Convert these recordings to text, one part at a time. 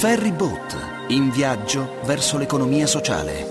Ferryboat, in viaggio verso l'economia sociale.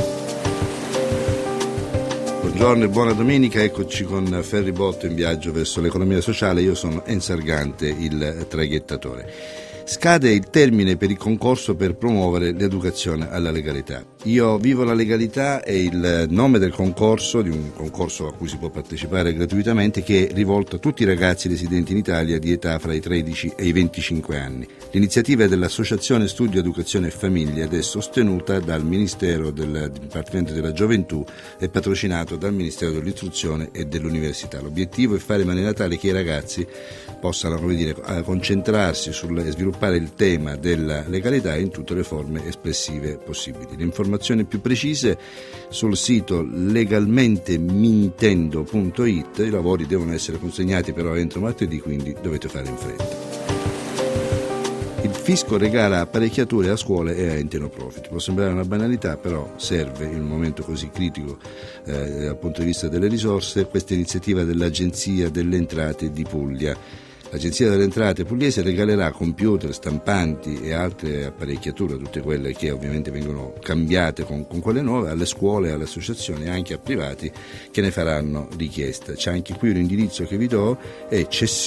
Buongiorno e buona domenica, eccoci con Ferryboat in viaggio verso l'economia sociale. Io sono Enzo Argante, il traghettatore. Scade il termine per il concorso per promuovere l'educazione alla legalità. Io vivo la legalità è il nome del concorso, di un concorso a cui si può partecipare gratuitamente, che è rivolto a tutti i ragazzi residenti in Italia di età fra i 13 e i 25 anni. L'iniziativa è dell'Associazione Studio, Educazione e Famiglia ed è sostenuta dal Ministero del Dipartimento della Gioventù e patrocinato dal Ministero dell'Istruzione e dell'Università. L'obiettivo è fare in maniera tale che i ragazzi possano, concentrarsi e sviluppare il tema della legalità in tutte le forme espressive possibili. Le informazioni più precise sul sito legalmentemintendo.it. I lavori devono essere consegnati però entro martedì, quindi dovete fare in fretta. Il fisco regala apparecchiature a scuole e a enti no profit. Può sembrare una banalità, però serve in un momento così critico dal punto di vista delle risorse questa iniziativa dell'Agenzia delle Entrate di Puglia. L'Agenzia delle Entrate pugliese regalerà computer, stampanti e altre apparecchiature, tutte quelle che ovviamente vengono cambiate con quelle nuove, alle scuole, alle associazioni e anche a privati che ne faranno richiesta. C'è anche qui un indirizzo che vi do, è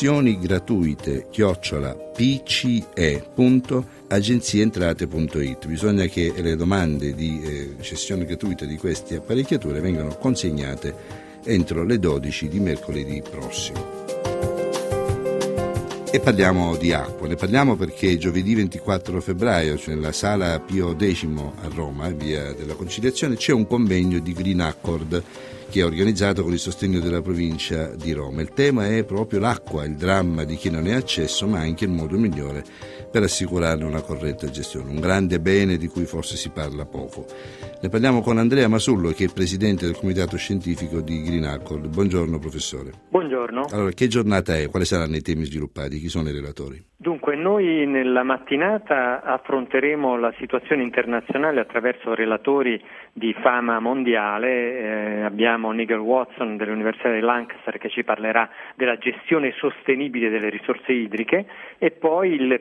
cessionigratuite@agenzieentrate.it. Bisogna che le domande di cessione gratuita di queste apparecchiature vengano consegnate entro le 12 di mercoledì prossimo. E parliamo di acqua, ne parliamo perché giovedì 24 febbraio, cioè nella sala Pio X a Roma, via della Conciliazione, c'è un convegno di Green Accord che è organizzato con il sostegno della provincia di Roma. Il tema è proprio l'acqua, il dramma di chi non ne ha accesso, ma anche il modo migliore per assicurarne una corretta gestione, un grande bene di cui forse si parla poco. Ne parliamo con Andrea Masullo, che è il presidente del comitato scientifico di Green Accord. Buongiorno professore. Buongiorno. Allora, che giornata è? Quali saranno i temi sviluppati? Chi sono i relatori? Dunque, noi nella mattinata affronteremo la situazione internazionale attraverso relatori di fama mondiale. Abbiamo Nigel Watson dell'Università di Lancaster che ci parlerà della gestione sostenibile delle risorse idriche, e poi il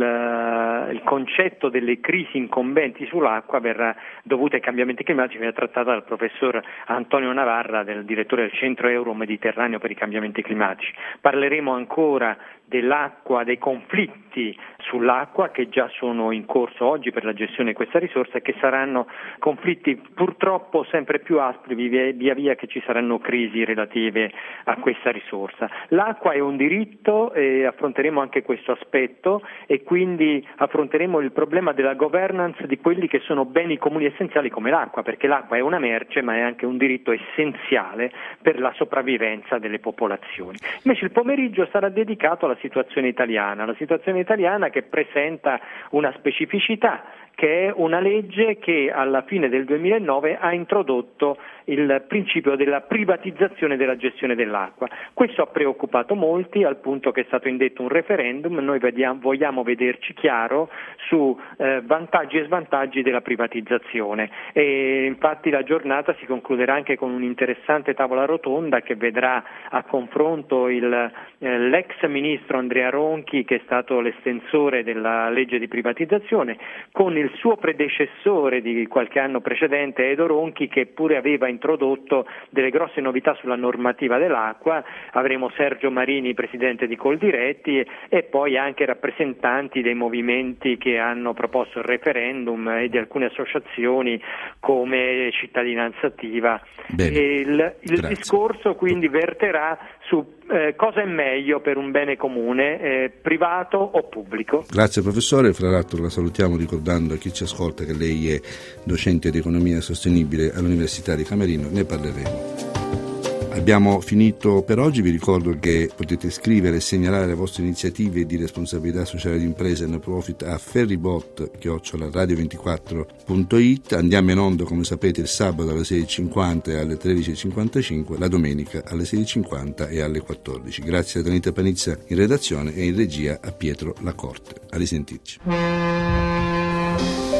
concetto delle crisi incombenti sull'acqua dovute ai cambiamenti climatici viene trattata dal professor Antonio Navarra, del direttore del Centro Euro-Mediterraneo per i cambiamenti climatici. Parleremo ancora dell'acqua, dei conflitti sull'acqua che già sono in corso oggi per la gestione di questa risorsa e che saranno conflitti purtroppo sempre più aspri via via che ci saranno crisi relative a questa risorsa. L'acqua è un diritto e affronteremo anche questo aspetto, e quindi affronteremo il problema della governance di quelli che sono beni comuni essenziali come l'acqua, perché l'acqua è una merce ma è anche un diritto essenziale per la sopravvivenza delle popolazioni. Invece il pomeriggio sarà dedicato alla situazione italiana che presenta una specificità, che è una legge che alla fine del 2009 ha introdotto il principio della privatizzazione della gestione dell'acqua. Questo ha preoccupato molti, al punto che è stato indetto un referendum. Noi vogliamo vederci chiaro su vantaggi e svantaggi della privatizzazione, e infatti la giornata si concluderà anche con un'interessante tavola rotonda che vedrà a confronto l'ex ministro Andrea Ronchi, che è stato l'estensore della legge di privatizzazione, con il suo predecessore di qualche anno precedente, Edo Ronchi, che pure aveva introdotto delle grosse novità sulla normativa dell'acqua. Avremo Sergio Marini, presidente di Coldiretti, e poi anche rappresentanti dei movimenti che hanno proposto il referendum e di alcune associazioni come Cittadinanza Attiva. Il discorso quindi verterà su cosa è meglio per un bene comune, privato o pubblico. Grazie professore, fra l'altro la salutiamo ricordando a chi ci ascolta che lei è docente di economia sostenibile all'Università di Camerino. Ne parleremo. Abbiamo finito per oggi, vi ricordo che potete scrivere e segnalare le vostre iniziative di responsabilità sociale di imprese e no profit a ferryboat@radio24.it. Andiamo in onda, come sapete, il sabato alle 16.50 e alle 13.55, la domenica alle 16.50 e alle 14. Grazie ad Anita Panizza in redazione e in regia a Pietro Lacorte. A risentirci.